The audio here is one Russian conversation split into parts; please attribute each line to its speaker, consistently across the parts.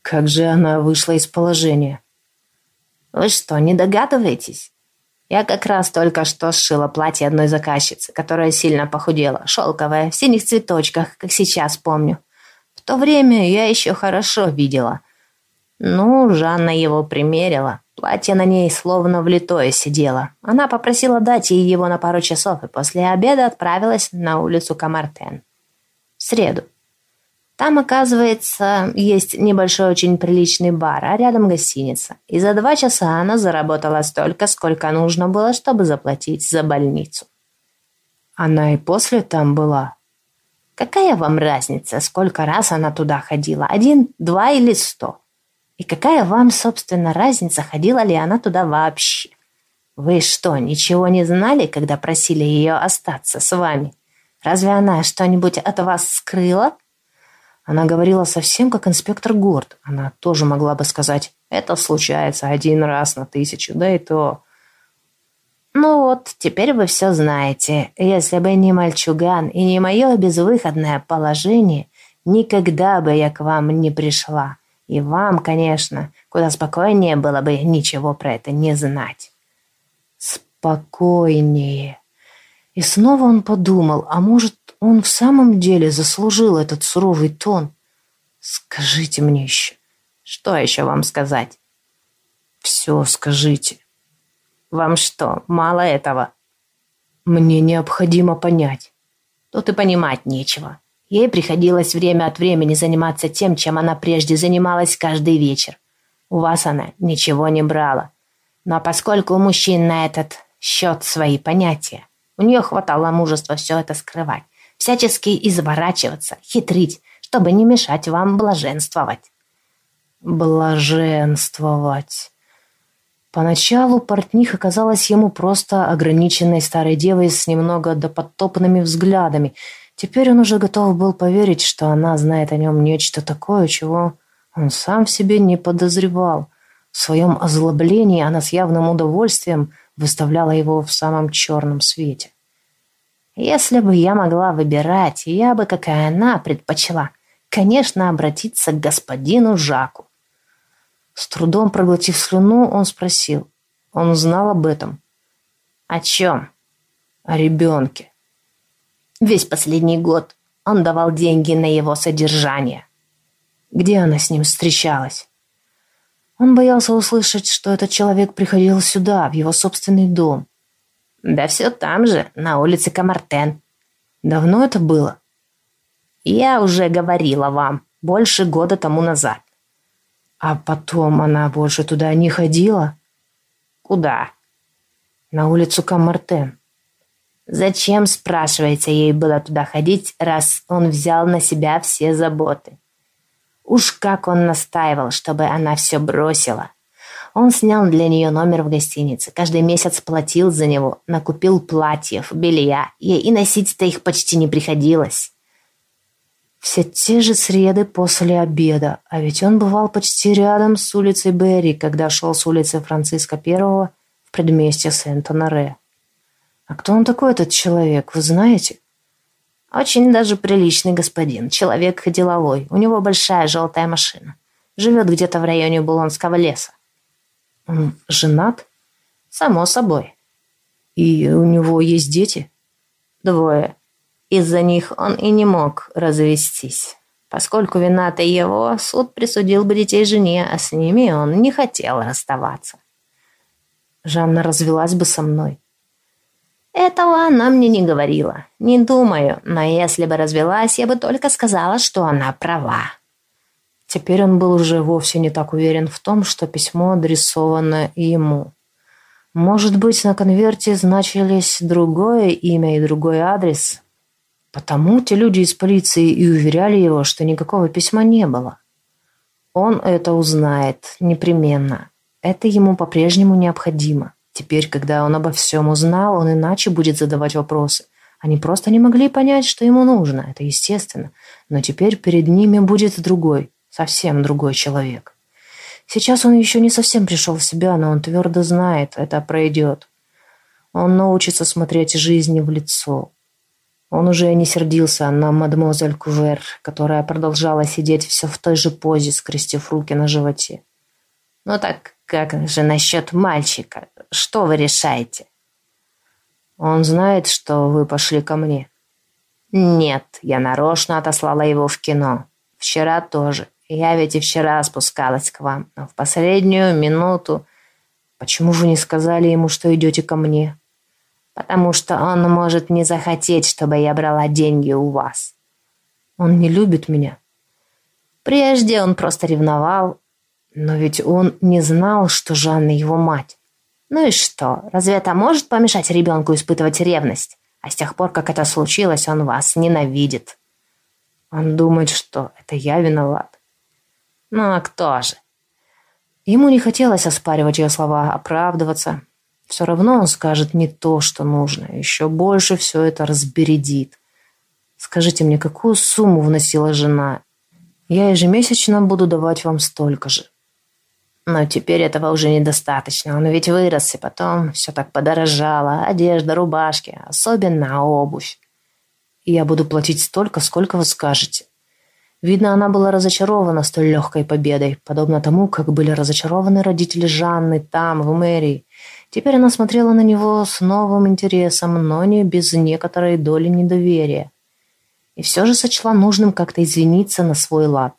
Speaker 1: Как же она вышла из положения?
Speaker 2: Вы что, не догадываетесь? Я как раз только что сшила платье одной заказчицы, которая сильно похудела, шелковое, в синих цветочках, как сейчас помню. В то время я еще хорошо видела. Ну, Жанна его примерила. Платье на ней словно влитое сидело. Она попросила дать ей его на пару часов, и после обеда отправилась на улицу Камартен. В среду. Там, оказывается, есть небольшой, очень приличный бар, а рядом гостиница. И за 2 часа она заработала столько, сколько нужно было, чтобы заплатить за больницу.
Speaker 1: Она и после там была?
Speaker 2: Какая вам разница, сколько раз она туда ходила? 1, 2 или 100? И какая вам, собственно, разница, ходила ли она туда вообще? Вы что, ничего не знали, когда просили ее остаться с вами? Разве она что-нибудь от вас скрыла?
Speaker 1: Она говорила совсем как инспектор Горд. Она тоже могла бы сказать: это случается 1 раз на 1000, да и то.
Speaker 2: Ну вот, теперь вы все знаете. Если бы не мальчуган и не мое безвыходное положение, никогда бы я к вам не пришла. И вам, конечно, куда спокойнее было бы ничего про это не знать.
Speaker 1: Спокойнее. И снова он подумал, а может, он в самом деле заслужил этот суровый тон? Скажите мне еще.
Speaker 2: Что еще вам сказать?
Speaker 1: Все скажите.
Speaker 2: Вам что, мало этого?
Speaker 1: Мне необходимо понять.
Speaker 2: Тут и понимать нечего. Ей приходилось время от времени заниматься тем, чем она прежде занималась каждый вечер. У вас она ничего не брала. Но поскольку у мужчин на этот счет свои понятия, у нее хватало мужества все это скрывать, всячески изворачиваться, хитрить, чтобы не мешать вам блаженствовать.
Speaker 1: Блаженствовать. Поначалу портниха казалась ему просто ограниченной старой девой с немного допотопными взглядами. Теперь он уже готов был поверить, что она знает о нем нечто такое, чего он сам в себе не подозревал. В своем озлоблении она с явным удовольствием выставляла его в самом черном свете.
Speaker 2: Если бы я могла выбирать, я бы, как и она, предпочла, конечно, обратиться к господину Жаку.
Speaker 1: С трудом проглотив слюну, он спросил. Он знал об этом.
Speaker 2: О чем?
Speaker 1: О ребенке.
Speaker 2: Весь последний год он давал деньги на его содержание.
Speaker 1: Где она с ним встречалась? Он боялся услышать, что этот человек приходил сюда, в его собственный дом.
Speaker 2: Да все там же, на улице Камартен.
Speaker 1: Давно это было?
Speaker 2: Я уже говорила вам, больше года тому назад.
Speaker 1: А потом она больше туда не ходила?
Speaker 2: Куда?
Speaker 1: На улицу Камартен.
Speaker 2: Зачем, спрашивается, ей было туда ходить, раз он взял на себя все заботы? Уж как он настаивал, чтобы она все бросила. Он снял для нее номер в гостинице, каждый месяц платил за него, накупил платьев, белья, ей и носить-то их почти не приходилось.
Speaker 1: Все те же среды после обеда, а ведь он бывал почти рядом с улицей Берри, когда шел с улицы Франциска I в предместье Сент-Оноре. А кто он такой, этот человек, вы знаете?
Speaker 2: Очень даже приличный господин, человек деловой, у него большая желтая машина. Живет где-то в районе Булонского леса.
Speaker 1: Он женат?
Speaker 2: Само собой.
Speaker 1: И у него есть дети?
Speaker 2: 2. Из-за них он и не мог развестись. Поскольку вина-то его, суд присудил бы детей жене, а с ними он не хотел расставаться.
Speaker 1: Жанна развелась бы со мной.
Speaker 2: Этого она мне не говорила. Не думаю, но если бы развелась, я бы только сказала, что она права.
Speaker 1: Теперь он был уже вовсе не так уверен в том, что письмо адресовано ему. Может быть, на конверте значились другое имя и другой адрес. Потому те люди из полиции и уверяли его, что никакого письма не было. Он это узнает непременно. Это ему по-прежнему необходимо. Теперь, когда он обо всем узнал, он иначе будет задавать вопросы. Они просто не могли понять, что ему нужно. Это естественно. Но теперь перед ними будет другой, совсем другой человек. Сейчас он еще не совсем пришел в себя, но он твердо знает, это пройдет. Он научится смотреть жизни в лицо. Он уже не сердился на мадемуазель Кувер, которая продолжала сидеть все в той же позе, скрестив руки на животе.
Speaker 2: «Ну так как же насчет мальчика? Что вы решаете?»
Speaker 1: «Он знает, что вы пошли ко мне?»
Speaker 2: «Нет, я нарочно отослала его в кино. Вчера тоже. Я ведь и вчера спускалась к вам, но в последнюю минуту...»
Speaker 1: «Почему вы не сказали ему, что идете ко мне?»
Speaker 2: «Потому что он может не захотеть, чтобы я брала деньги у вас».
Speaker 1: «Он не любит меня?»
Speaker 2: «Прежде он просто ревновал».
Speaker 1: «Но ведь он не знал, что Жанна его мать».
Speaker 2: «Ну и что? Разве это может помешать ребенку испытывать ревность? А с тех пор, как это случилось, он вас ненавидит».
Speaker 1: «Он думает, что это я виноват».
Speaker 2: «Ну а кто же?»
Speaker 1: Ему не хотелось оспаривать ее слова, оправдываться. Все равно он скажет не то, что нужно. Еще больше все это разбередит. «Скажите мне, какую сумму вносила жена? Я ежемесячно буду давать вам столько же».
Speaker 2: «Но теперь этого уже недостаточно. Он ведь вырос, и потом все так подорожало. Одежда, рубашки, особенно обувь».
Speaker 1: «И я буду платить столько, сколько вы скажете». Видно, она была разочарована столь легкой победой, подобно тому, как были разочарованы родители Жанны там, в мэрии. Теперь она смотрела на него с новым интересом, но не без некоторой доли недоверия. И все же сочла нужным как-то извиниться на свой лад.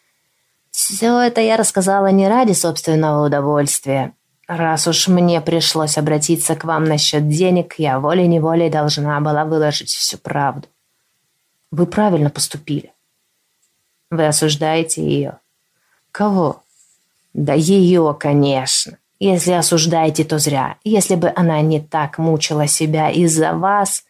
Speaker 2: «Все это я рассказала не ради собственного удовольствия. Раз уж мне пришлось обратиться к вам насчет денег, я волей-неволей должна была выложить всю правду».
Speaker 1: «Вы правильно поступили».
Speaker 2: «Вы осуждаете ее?»
Speaker 1: «Кого?»
Speaker 2: «Да ее, конечно. Если осуждаете, то зря. Если бы она не так мучила себя из-за вас...»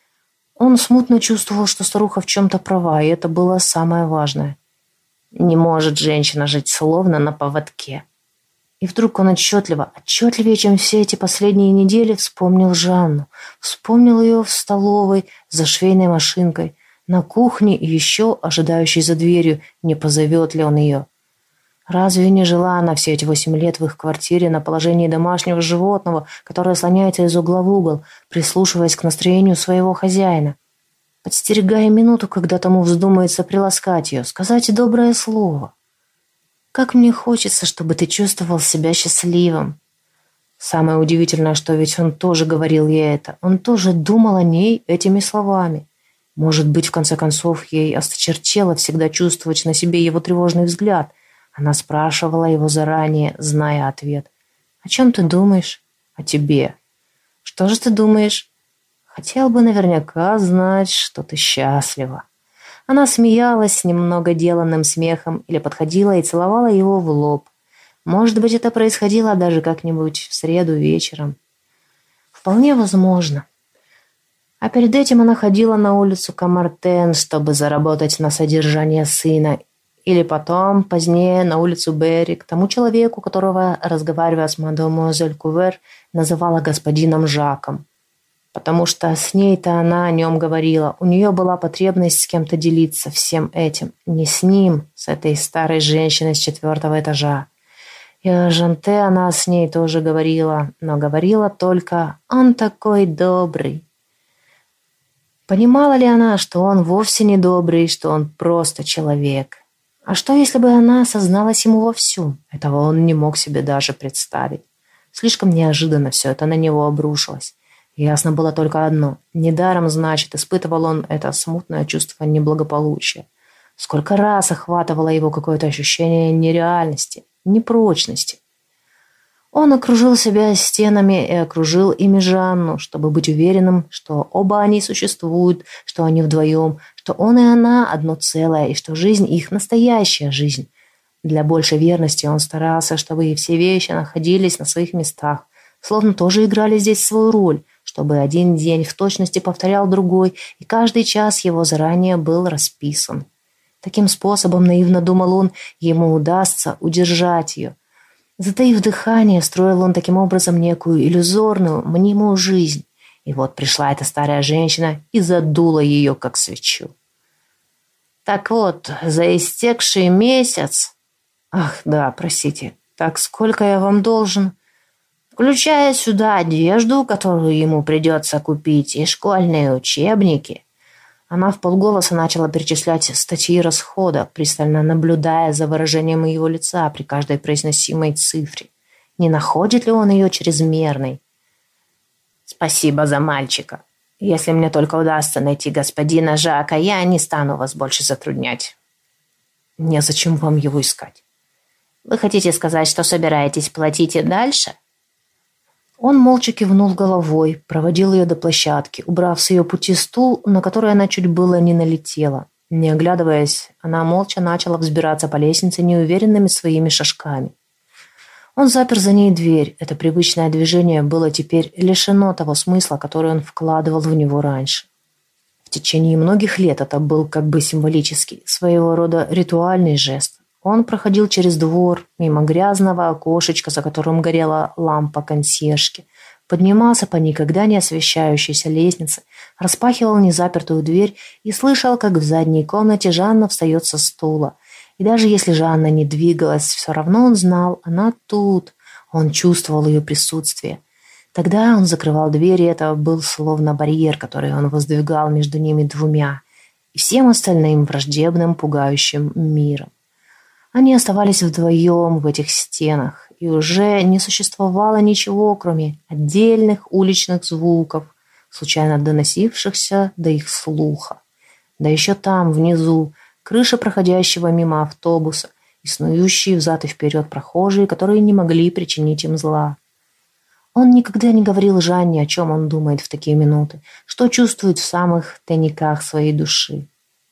Speaker 1: Он смутно чувствовал, что старуха в чем-то права, и это было самое важное.
Speaker 2: Не может женщина жить словно на поводке.
Speaker 1: И вдруг он отчетливее, чем все эти последние недели, вспомнил Жанну. Вспомнил ее в столовой, за швейной машинкой, на кухне и еще ожидающей за дверью, не позовет ли он ее. Разве не жила она все эти 8 лет в их квартире на положении домашнего животного, которое слоняется из угла в угол, прислушиваясь к настроению своего хозяина, подстерегая минуту, когда тому вздумается приласкать ее, сказать доброе слово? «Как мне хочется, чтобы ты чувствовал себя счастливым». Самое удивительное, что ведь он тоже говорил ей это, он тоже думал о ней этими словами. Может быть, в конце концов, ей осточертело всегда чувствовать на себе его тревожный взгляд. Она спрашивала его заранее, зная ответ. «О чем ты думаешь?» «О тебе». «Что же ты думаешь?» «Хотел бы наверняка знать, что ты счастлива». Она смеялась немного деланным смехом или подходила и целовала его в лоб. Может быть, это происходило даже как-нибудь в среду вечером. Вполне возможно. А перед этим она ходила на улицу Камартен, чтобы заработать на содержание сына, или потом, позднее, на улицу Берри, к тому человеку, которого, разговаривая с мадемуазель Кувер, называла господином Жаком. Потому что с ней-то она о нем говорила. У нее была потребность с кем-то делиться всем этим. Не с ним, с этой старой женщиной с 4-го этажа. И о Жанте она с ней тоже говорила, но говорила только «он такой добрый». Понимала ли она, что он вовсе не добрый, что он просто человек? А что, если бы она осозналась ему во всем? Этого он не мог себе даже представить. Слишком неожиданно все это на него обрушилось. Ясно было только одно. Недаром, значит, испытывал он это смутное чувство неблагополучия. Сколько раз охватывало его какое-то ощущение нереальности, непрочности. Он окружил себя стенами и окружил ими Жанну, чтобы быть уверенным, что оба они существуют, что они вдвоем, что он и она одно целое, и что жизнь их настоящая жизнь. Для большей верности он старался, чтобы и все вещи находились на своих местах, словно тоже играли здесь свою роль, чтобы один день в точности повторял другой, и каждый час его заранее был расписан. Таким способом, наивно думал он, ему удастся удержать ее. Затаив дыхание, строил он таким образом некую иллюзорную, мнимую жизнь. И вот пришла эта старая женщина и задула ее, как свечу.
Speaker 2: «Так вот, за истекший месяц...»
Speaker 1: «Ах, да, простите. Так сколько я вам должен?»
Speaker 2: «Включая сюда одежду, которую ему придется купить, и школьные учебники.
Speaker 1: Она вполголоса начала перечислять статьи расхода, пристально наблюдая за выражением его лица при каждой произносимой цифре. Не находит ли он ее чрезмерной? «Спасибо за мальчика. Если мне только удастся найти господина Жака, я не стану вас больше затруднять». «Незачем вам его искать». «Вы хотите сказать, что собираетесь платить и дальше?» Он молча кивнул головой, проводил ее до площадки, убрав с ее пути стул, на который она чуть было не налетела. Не оглядываясь, она молча начала взбираться по лестнице неуверенными своими шажками. Он запер за ней дверь. Это привычное движение было теперь лишено того смысла, который он вкладывал в него раньше. В течение многих лет это был как бы символический, своего рода ритуальный жест. Он проходил через двор, мимо грязного окошечка, за которым горела лампа консьержки, поднимался по никогда не освещающейся лестнице, распахивал незапертую дверь и слышал, как в задней комнате Жанна встает со стула. И даже если Жанна не двигалась, все равно он знал, она тут. Он чувствовал ее присутствие. Тогда он закрывал дверь, и это был словно барьер, который он воздвигал между ними двумя и всем остальным враждебным, пугающим миром. Они оставались вдвоем в этих стенах, и уже не существовало ничего, кроме отдельных уличных звуков, случайно доносившихся до их слуха. Да еще там, внизу, крыша проходящего мимо автобуса и снующие взад и вперед прохожие, которые не могли причинить им зла. Он никогда не говорил Жанне, о чем он думает в такие минуты, что чувствует в самых тайниках своей души.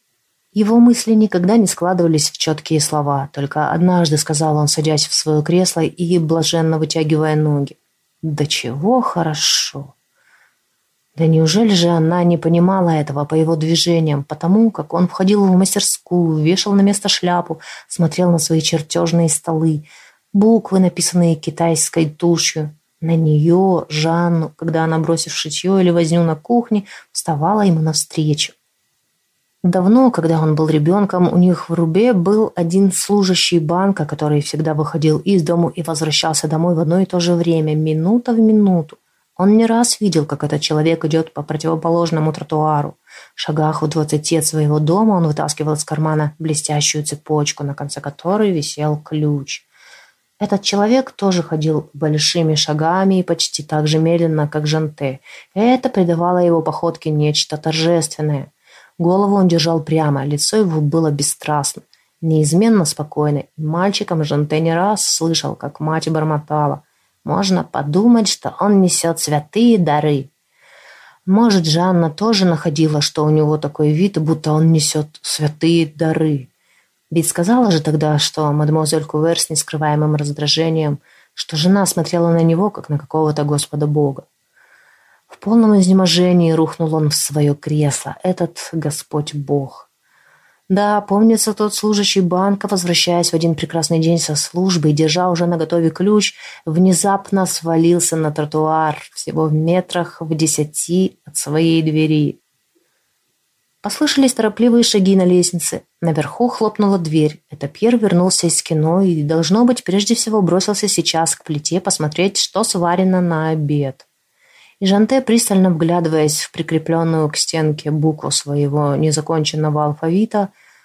Speaker 1: Его мысли никогда не складывались в четкие слова, только однажды сказал он, садясь в свое кресло и блаженно вытягивая ноги. «Да чего хорошо!» Да неужели же она не понимала этого по его движениям, потому как он входил в мастерскую, вешал на место шляпу, смотрел на свои чертежные столы, буквы, написанные китайской тушью. На нее, Жанну, когда она, бросив шитье или возню на кухне, вставала ему навстречу. Давно, когда он был ребенком, у них в Рубе был один служащий банка, который всегда выходил из дому и возвращался домой в одно и то же время, минута в минуту. Он не раз видел, как этот человек идет по противоположному тротуару. В шагах в 20 от своего дома он вытаскивал из кармана блестящую цепочку, на конце которой висел ключ. Этот человек тоже ходил большими шагами и почти так же медленно, как Жанте. Это придавало его походке нечто торжественное. Голову он держал прямо, лицо его было бесстрастно, неизменно спокойно. И мальчиком Жанте не раз слышал, как мать бормотала: «Можно подумать, что он несет святые дары». Может, Жанна тоже находила, что у него такой вид, будто он несет святые дары. Ведь сказала же тогда, что мадемуазель Кувер с нескрываемым раздражением, что жена смотрела на него, как на какого-то Господа Бога. В полном изнеможении рухнул он в свое кресло, этот Господь Бог. Да, помнится, тот служащий банка, возвращаясь в один прекрасный день со службы и держа уже наготове ключ, внезапно свалился на тротуар всего в метрах в 10 от своей двери. Послышались торопливые шаги на лестнице. Наверху хлопнула дверь. Это Пьер вернулся из кино и, должно быть, прежде всего бросился сейчас к плите посмотреть, что сварено на обед. И Жанте, пристально вглядываясь в прикрепленную к стенке букву своего незаконченного алфавита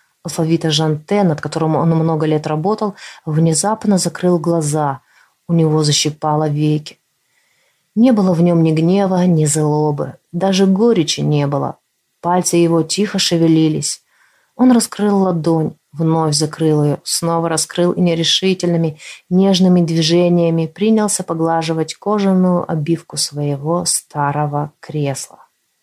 Speaker 1: Жанте, над которым он много лет работал, внезапно закрыл глаза. У него защипало веки. Не было в нем ни гнева, ни злобы. Даже горечи не было. Пальцы его тихо шевелились. Он раскрыл ладонь, вновь закрыл ее, снова раскрыл и нерешительными, нежными движениями принялся поглаживать кожаную обивку своего старого кресла.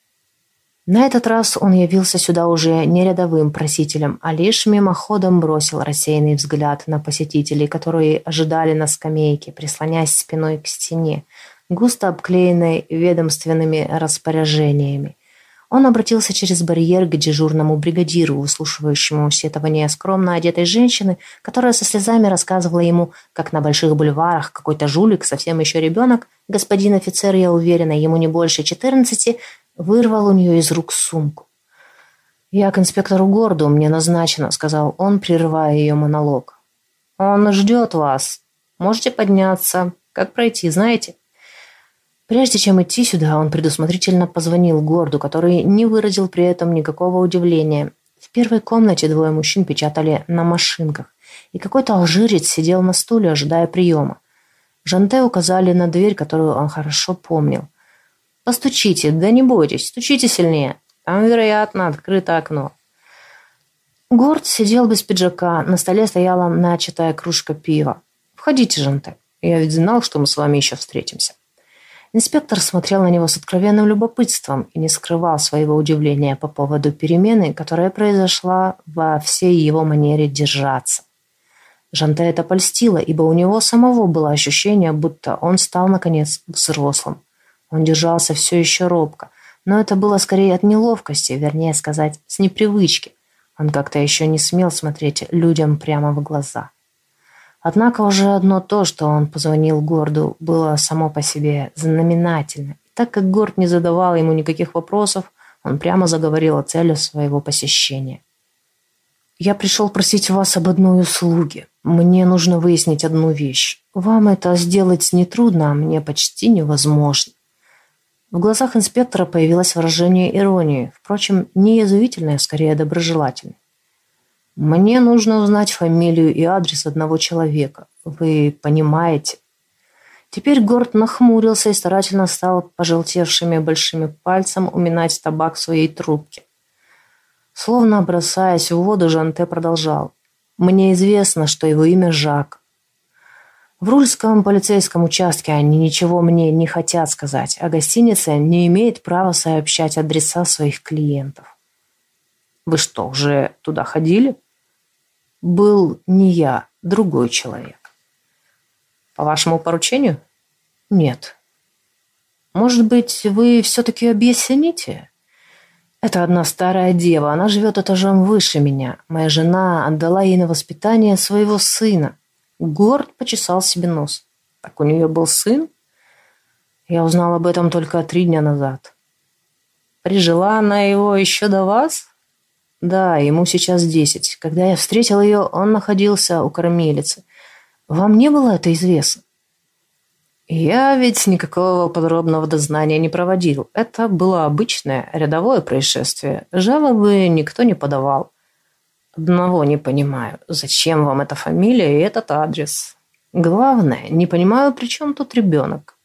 Speaker 1: На этот раз он явился сюда уже не рядовым просителем, а лишь мимоходом бросил рассеянный взгляд на посетителей, которые ожидали на скамейке, прислонясь спиной к стене, густо обклеенной ведомственными распоряжениями. Он обратился через барьер к дежурному бригадиру, выслушивающему сетования скромно одетой женщины, которая со слезами рассказывала ему, как на больших бульварах какой-то жулик, совсем еще ребенок, господин офицер, я уверена, ему не больше 14, вырвал у нее из рук сумку. «Я к инспектору Горду, мне назначено», — сказал он, прерывая ее монолог. «Он ждет вас. Можете подняться. Как пройти, знаете?» Прежде чем идти сюда, он предусмотрительно позвонил Горду, который не выразил при этом никакого удивления. В первой комнате двое мужчин печатали на машинках, и какой-то алжирец сидел на стуле, ожидая приема. Жанте указали на дверь, которую он хорошо помнил. «Постучите, да не бойтесь, стучите сильнее. Там, вероятно, открыто окно». Горд сидел без пиджака, на столе стояла начатая кружка пива. «Входите, Жанте, я ведь знал, что мы с вами еще встретимся». Инспектор смотрел на него с откровенным любопытством и не скрывал своего удивления по поводу перемены, которая произошла во всей его манере держаться. Жанте это польстило, ибо у него самого было ощущение, будто он стал, наконец, взрослым. Он держался все еще робко, но это было скорее от неловкости, вернее сказать, с непривычки. Он как-то еще не смел смотреть людям прямо в глаза. Однако уже одно то, что он позвонил Горду, было само по себе знаменательно. И так как Горд не задавал ему никаких вопросов, он прямо заговорил о цели своего посещения. «Я пришел просить вас об одной услуге. Мне нужно выяснить одну вещь. Вам это сделать нетрудно, а мне почти невозможно». В глазах инспектора появилось выражение иронии, впрочем, не язвительное, скорее доброжелательное. «Мне нужно узнать фамилию и адрес одного человека. Вы понимаете?» Теперь Горд нахмурился и старательно стал пожелтевшими большими пальцем уминать табак в своей трубке. Словно бросаясь в воду, Жанте продолжал. «Мне известно, что его имя Жак. В Рульском полицейском участке они ничего мне не хотят сказать, а гостиница не имеет права сообщать адреса своих клиентов». «Вы что, уже туда ходили?» «Был не я, другой человек». «По вашему поручению?» «Нет». «Может быть, вы все-таки объясните?» «Это одна старая дева, она живет этажом выше меня. Моя жена отдала ей на воспитание своего сына». Горд почесал себе нос. «Так у нее был сын?» «Я узнал об этом только 3 дня назад». «Прижила она его еще до вас?» «Да, ему сейчас 10. Когда я встретил ее, он находился у кормилицы. Вам не было это известно?» «Я ведь никакого подробного дознания не проводил. Это было обычное рядовое происшествие. Жалобы никто не подавал. Одного не понимаю. Зачем вам эта фамилия и этот адрес? Главное, не понимаю, при чем тут ребенок.